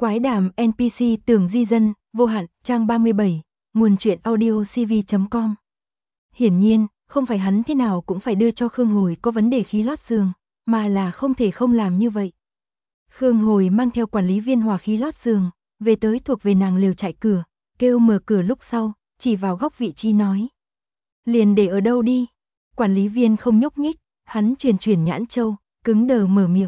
Quái đàm NPC Tường Di Dân, vô hạn, trang 37, nguồn truyện audio cv.com. Hiển nhiên, không phải hắn thế nào cũng phải đưa cho Khương Hồi có vấn đề khí lót giường, mà là không thể không làm như vậy. Khương Hồi mang theo quản lý viên hòa khí lót giường, về tới thuộc về nàng lều trại cửa, kêu mở cửa lúc sau, chỉ vào góc vị trí nói. Liền để ở đâu đi. Quản lý viên không nhúc nhích, hắn chuyển nhãn châu, cứng đờ mở miệng.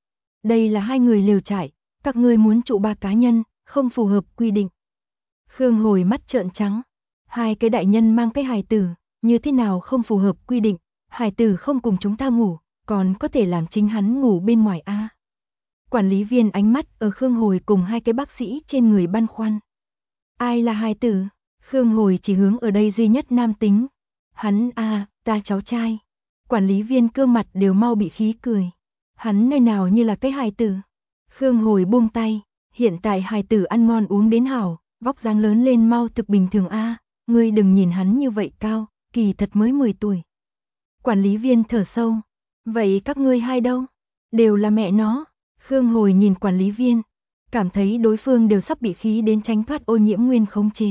Đây là 2 người lều trại, các ngươi muốn trụ 3 cá nhân, không phù hợp quy định. Khương Hồi mắt trợn trắng, 2 cái đại nhân mang cái hài tử, như thế nào không phù hợp quy định, hài tử không cùng chúng ta ngủ, còn có thể làm chính hắn ngủ bên ngoài a. Quản lý viên ánh mắt ở Khương Hồi cùng 2 cái bác sĩ trên người băn khoăn. Ai là hài tử? Khương Hồi chỉ hướng ở đây duy nhất nam tính. Hắn a, ta cháu trai. Quản lý viên cơ mặt đều mau bị khí cười. Hắn nơi nào như là cái hài tử. Khương Hồi buông tay, hiện tại hài tử ăn ngon uống đến hảo, vóc dáng lớn lên mau thực bình thường a, ngươi đừng nhìn hắn như vậy cao, kỳ thật mới 10 tuổi. Quản lý viên thở sâu, vậy các ngươi 2 đâu? Đều là mẹ nó. Khương Hồi nhìn quản lý viên, cảm thấy đối phương đều sắp bị khí đến tránh thoát ô nhiễm nguyên khống chế.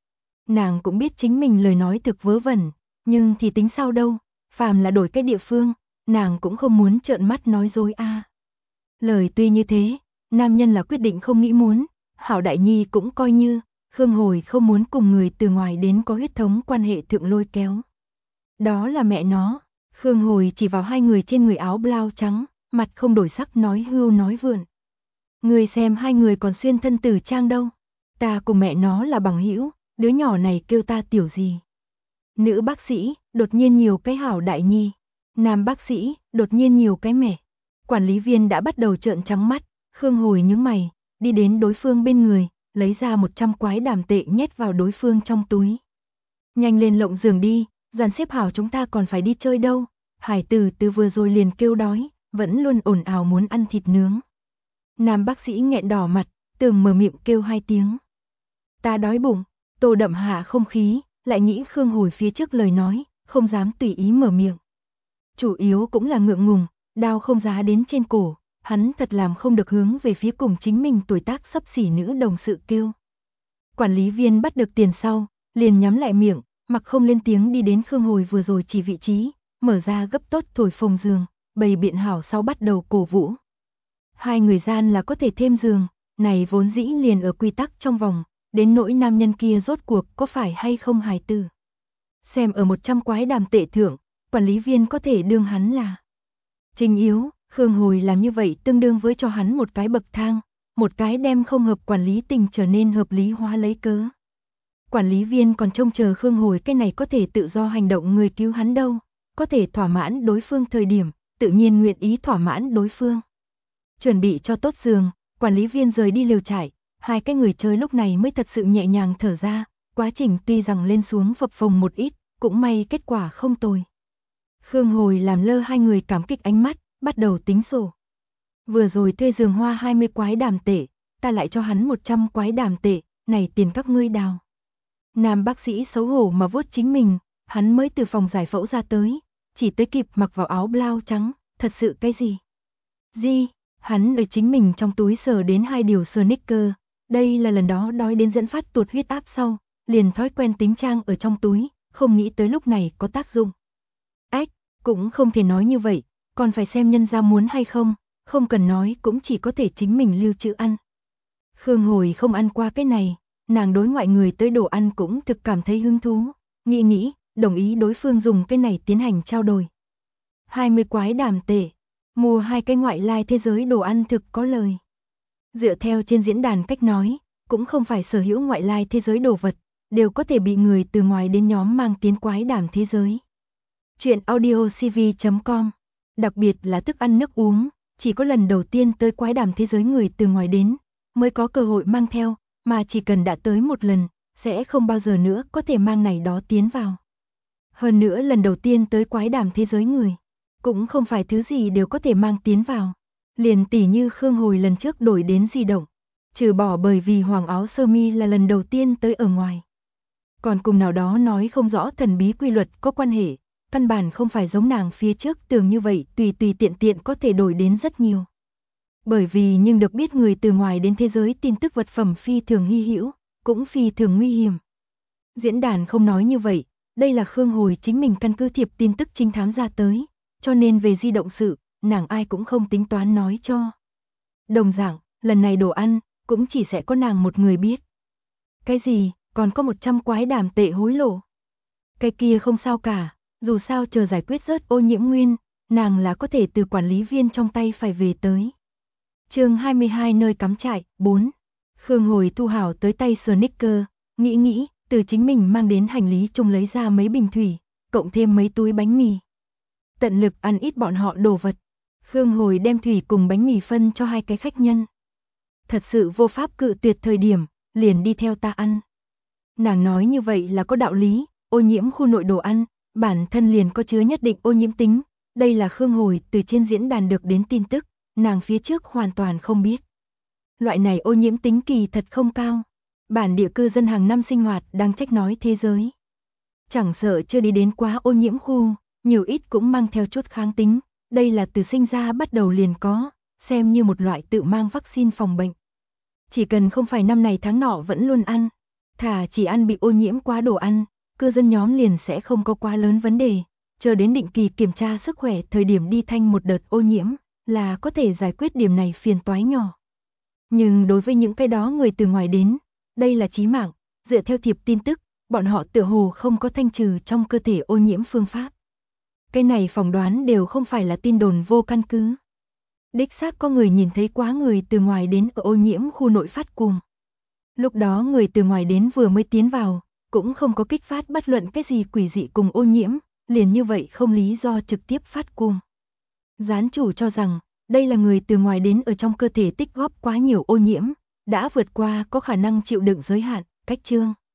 Nàng cũng biết chính mình lời nói thực vớ vẩn, nhưng thì tính sao đâu, phàm là đổi cái địa phương, nàng cũng không muốn trợn mắt nói dối a. Lời tuy như thế, nam nhân là quyết định không nghĩ muốn, Hảo Đại Nhi cũng coi như, Khương Hồi không muốn cùng người từ ngoài đến có huyết thống quan hệ thượng lôi kéo. Đó là mẹ nó. Khương Hồi chỉ vào 2 người trên người áo blau trắng, mặt không đổi sắc nói hưu nói vượn. Người xem 2 người còn xuyên thân tử trang đâu. Ta cùng mẹ nó là bằng hữu, đứa nhỏ này kêu ta tiểu gì. Nữ bác sĩ, đột nhiên nhiều cái Hảo Đại Nhi. Nam bác sĩ, đột nhiên nhiều cái mẹ. Quản lý viên đã bắt đầu trợn trắng mắt, Khương Hồi nhướng mày, đi đến đối phương bên người, lấy ra 100 quái đàm tệ nhét vào đối phương trong túi. Nhanh lên lộng giường đi, dàn xếp hảo chúng ta còn phải đi chơi đâu. Hải tử từ vừa rồi liền kêu đói, vẫn luôn ồn ào muốn ăn thịt nướng. Nam bác sĩ nghẹn đỏ mặt, tưởng mở miệng kêu 2 tiếng. Ta đói bụng, Tô Đậm hạ không khí, lại nghĩ Khương Hồi phía trước lời nói, không dám tùy ý mở miệng. Chủ yếu cũng là ngượng ngùng, đao không giá đến trên cổ, hắn thật làm không được hướng về phía cùng chính mình tuổi tác sắp xỉ nữ đồng sự kêu. Quản lý viên bắt được tiền sau, liền nhắm lại miệng, mặc không lên tiếng đi đến Khương Hồi vừa rồi chỉ vị trí, mở ra gấp tốt thổi phồng giường, bày biện hảo sau bắt đầu cổ vũ. 2 người gian là có thể thêm giường, này vốn dĩ liền ở quy tắc trong vòng, đến nỗi nam nhân kia rốt cuộc có phải hay không hài tử. Xem ở 100 quái đàm tệ thượng, quản lý viên có thể đương hắn là Trình yếu. Khương Hồi làm như vậy tương đương với cho hắn một cái bậc thang, một cái đem không hợp quản lý tình trở nên hợp lý hóa lấy cớ. Quản lý viên còn trông chờ Khương Hồi cái này có thể tự do hành động người cứu hắn đâu, có thể thỏa mãn đối phương thời điểm, tự nhiên nguyện ý thỏa mãn đối phương. Chuẩn bị cho tốt giường, quản lý viên rời đi lều trại, 2 cái người chơi lúc này mới thật sự nhẹ nhàng thở ra, quá trình tuy rằng lên xuống phập phồng một ít, cũng may kết quả không tồi. Khương Hồi làm lơ 2 người cảm kích ánh mắt, bắt đầu tính sổ. Vừa rồi thuê giường hoa 20 quái đàm tệ, ta lại cho hắn 100 quái đàm tệ, này tiền các ngươi đào. Nam bác sĩ xấu hổ mà vuốt chính mình, hắn mới từ phòng giải phẫu ra tới, chỉ tới kịp mặc vào áo blau trắng, thật sự cái gì? Hắn ở chính mình trong túi sờ đến 2 điều Snickers, đây là lần đó đói đến dẫn phát tụt huyết áp sau, liền thói quen tính trang ở trong túi, không nghĩ tới lúc này có tác dụng. Ách, cũng không thể nói như vậy, còn phải xem nhân gia muốn hay không, không cần nói cũng chỉ có thể chính mình lưu trữ ăn. Khương Hồi không ăn qua cái này, nàng đối ngoại người tới đồ ăn cũng thực cảm thấy hứng thú, nghĩ, đồng ý đối phương dùng cái này tiến hành trao đổi. 20 quái đàm tệ, mua 2 cái ngoại lai thế giới đồ ăn thực có lời. Dựa theo trên diễn đàn cách nói, cũng không phải sở hữu ngoại lai thế giới đồ vật, đều có thể bị người từ ngoài đến nhóm mang tiến quái đàm thế giới. Chuyện audio cv.com. Đặc biệt là thức ăn nước uống, chỉ có lần đầu tiên tới quái đàm thế giới người từ ngoài đến, mới có cơ hội mang theo, mà chỉ cần đã tới một lần, sẽ không bao giờ nữa có thể mang này đó tiến vào. Hơn nữa lần đầu tiên tới quái đàm thế giới người, cũng không phải thứ gì đều có thể mang tiến vào. Liền tỉ như Khương Hồi lần trước đổi đến di động, trừ bỏ bởi vì hoàng áo sơ mi là lần đầu tiên tới ở ngoài. Còn cùng nào đó nói không rõ thần bí quy luật có quan hệ, căn bản không phải giống nàng phía trước tưởng như vậy tùy tiện có thể đổi đến rất nhiều. Bởi vì nhưng được biết người từ ngoài đến thế giới tin tức vật phẩm phi thường hy hữu, cũng phi thường nguy hiểm. Diễn đàn không nói như vậy, đây là Khương Hồi chính mình căn cứ thiệp tin tức trinh thám ra tới, cho nên về di động sự, nàng ai cũng không tính toán nói cho. Đồng dạng, lần này đồ ăn, cũng chỉ sẽ có nàng một người biết. Cái gì, còn có 100 quái đàm tệ hối lộ. Cái kia không sao cả, dù sao chờ giải quyết rớt ô nhiễm nguyên, nàng là có thể từ quản lý viên trong tay phải về tới. Chương 22 nơi cắm trại, 4. Khương Hồi thu hảo tới tay Snicker, nghĩ, từ chính mình mang đến hành lý chung lấy ra mấy bình thủy, cộng thêm mấy túi bánh mì. Tận lực ăn ít bọn họ đồ vật. Khương Hồi đem thủy cùng bánh mì phân cho 2 cái khách nhân. Thật sự vô pháp cự tuyệt thời điểm, liền đi theo ta ăn. Nàng nói như vậy là có đạo lý, ô nhiễm khu nội đồ ăn, bản thân liền có chứa nhất định ô nhiễm tính. Đây là Khương Hồi từ trên diễn đàn được đến tin tức, nàng phía trước hoàn toàn không biết. Loại này ô nhiễm tính kỳ thật không cao. Bản địa cư dân hàng năm sinh hoạt đang trách nói thế giới. Chẳng sợ chưa đi đến quá ô nhiễm khu, nhiều ít cũng mang theo chút kháng tính. Đây là từ sinh ra bắt đầu liền có, xem như một loại tự mang vaccine phòng bệnh. Chỉ cần không phải năm này tháng nọ vẫn luôn ăn, thà chỉ ăn bị ô nhiễm quá đồ ăn, cư dân nhóm liền sẽ không có quá lớn vấn đề. Chờ đến định kỳ kiểm tra sức khỏe thời điểm đi thanh một đợt ô nhiễm, là có thể giải quyết điểm này phiền toái nhỏ. Nhưng đối với những cái đó người từ ngoài đến, đây là chí mạng, dựa theo thiệp tin tức, bọn họ tựa hồ không có thanh trừ trong cơ thể ô nhiễm phương pháp. Cái này phỏng đoán đều không phải là tin đồn vô căn cứ. Đích xác có người nhìn thấy quá người từ ngoài đến ở ô nhiễm khu nội phát cuồng. Lúc đó người từ ngoài đến vừa mới tiến vào, cũng không có kích phát bất luận cái gì quỷ dị cùng ô nhiễm, liền như vậy không lý do trực tiếp phát cuồng. Gián chủ cho rằng, đây là người từ ngoài đến ở trong cơ thể tích góp quá nhiều ô nhiễm, đã vượt qua có khả năng chịu đựng giới hạn, cách chương.